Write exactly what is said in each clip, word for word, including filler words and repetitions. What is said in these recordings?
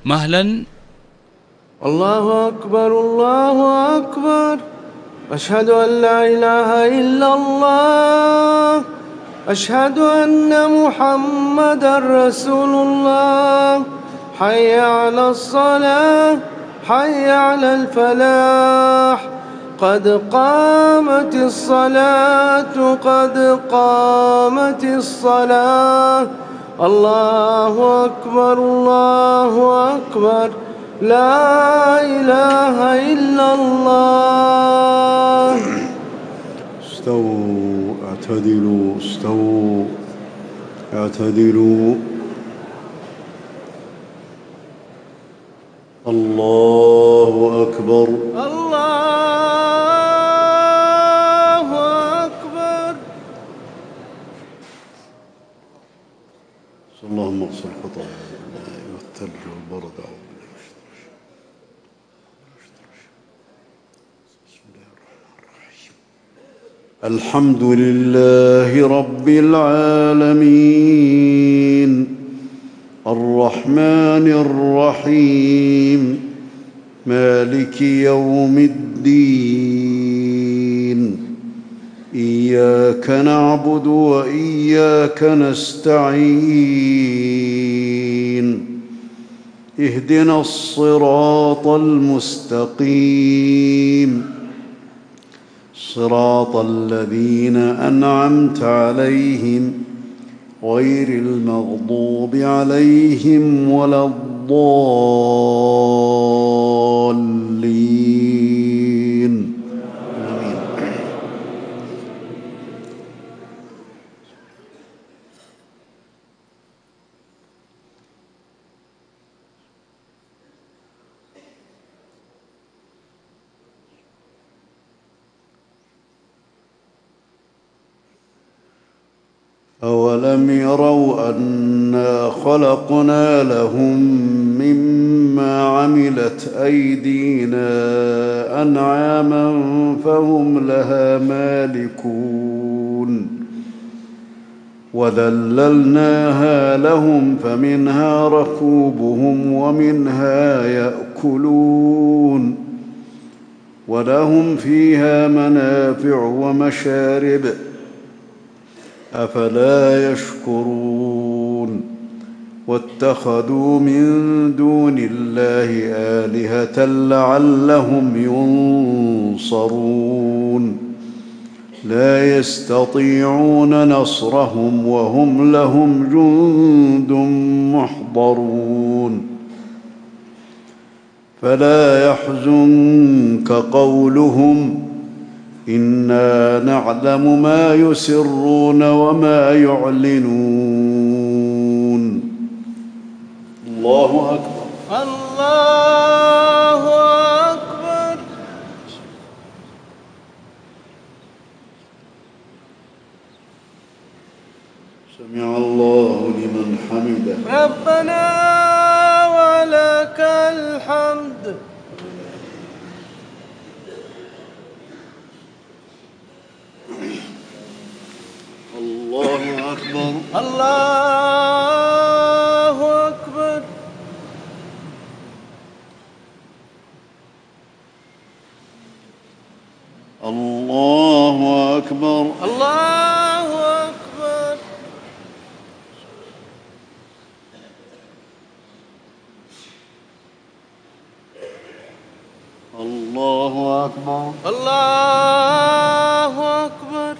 مهلا. الله أكبر الله أكبر، أشهد أن لا إله إلا الله، أشهد أن محمدًا رسول الله. حي على الصلاة، حي على الفلاح، قد قامت الصلاة، قد قامت الصلاة. الله أكبر الله أكبر، لا إله إلا الله. استووا اعتدلوا استووا اعتدلوا. الله أكبر الله أكبر. اللهم اغفر خطايانا والثلج والبرد. الحمد لله رب العالمين، الرحمن الرحيم، مالك يوم الدين. إياك نعبد وإياك نستعين. اهدنا الصراط المستقيم، صراط الذين أنعمت عليهم غير المغضوب عليهم ولا الضالين. آمين. أولم يروا أنا خلقنا لهم مما عملت أيدينا أنعاما فهم لها مالكون وذللناها لهم فمنها ركوبهم ومنها يأكلون ولهم فيها منافع ومشارب أفلا يشكرون. واتخذوا من دون الله آلهة لعلهم ينصرون. لا يستطيعون نصرهم وهم لهم جند محضرون. فلا يحزنك قولهم إنا نعلم ما يسرون وما يعلنون. الله أكبر الله أكبر. سمع الله لمن حمده. ربنا ولك الحمد. الله أكبر الله أكبر. الله أكبر الله أكبر. الله أكبر الله أكبر.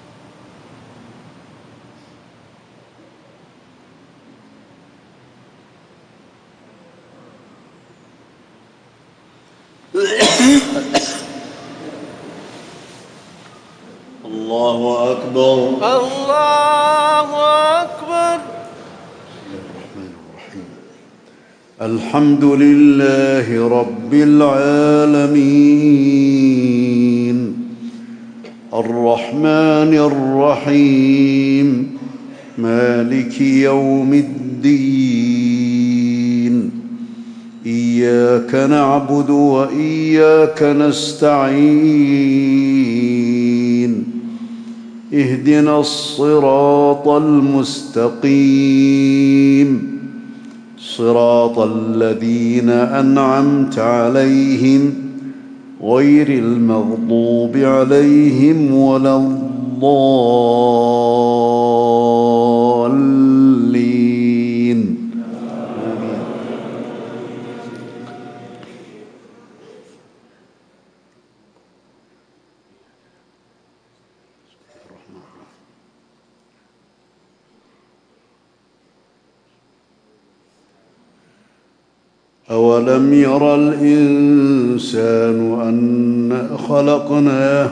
الله أكبر. الله أكبر. بسم الله الرحمن الرحيم. الحمد لله رب العالمين، الرحمن الرحيم، مالك يوم الدين. إياك نعبد وإياك نستعين. اهدنا الصراط المستقيم، صراط الذين أنعمت عليهم غير المغضوب عليهم ولا الضالين آمين. أولم ير الإنسان أنا خلقناه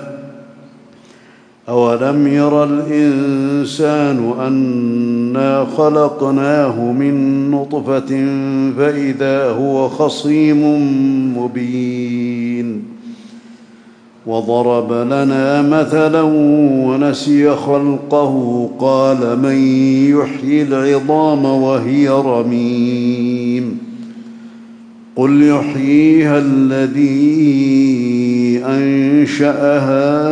أولم ير الإنسان أنا خلقناه من نطفة فإذا هو خصيم مبين وضرب لنا مثلا ونسي خلقه قال من يحيي العظام وهي رميم قل يحييها الذي أنشأها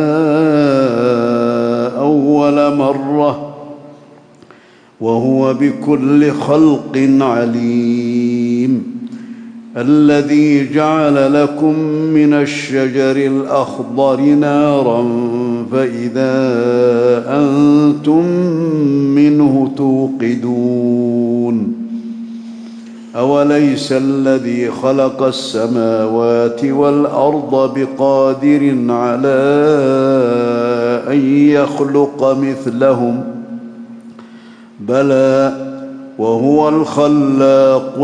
أول مرة وهو بكل خلق عليم الذي جعل لكم من الشجر الأخضر نارا فإذا أنتم منه توقدون أوليس الذي خلق السماوات والأرض بقادر على أن يخلق مثلهم بلى وهو الخلاق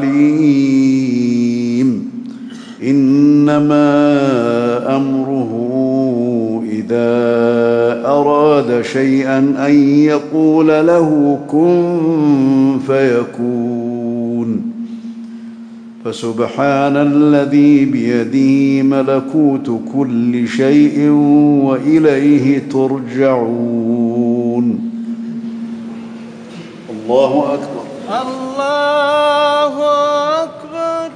العليم إنما أمره إذا أراد شيئا أن يقول له كن فيكون فسبحان الذي بيده ملكوت كل شيء وإليه ترجعون الله أكبر الله أكبر.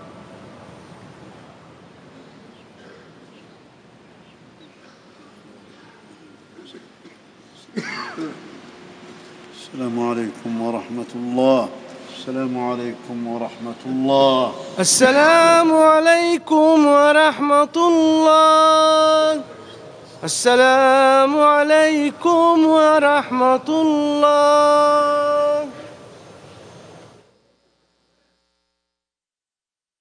السلام عليكم ورحمة الله السلام عليكم ورحمة الله السلام عليكم ورحمة الله. السلام عليكم ورحمة الله.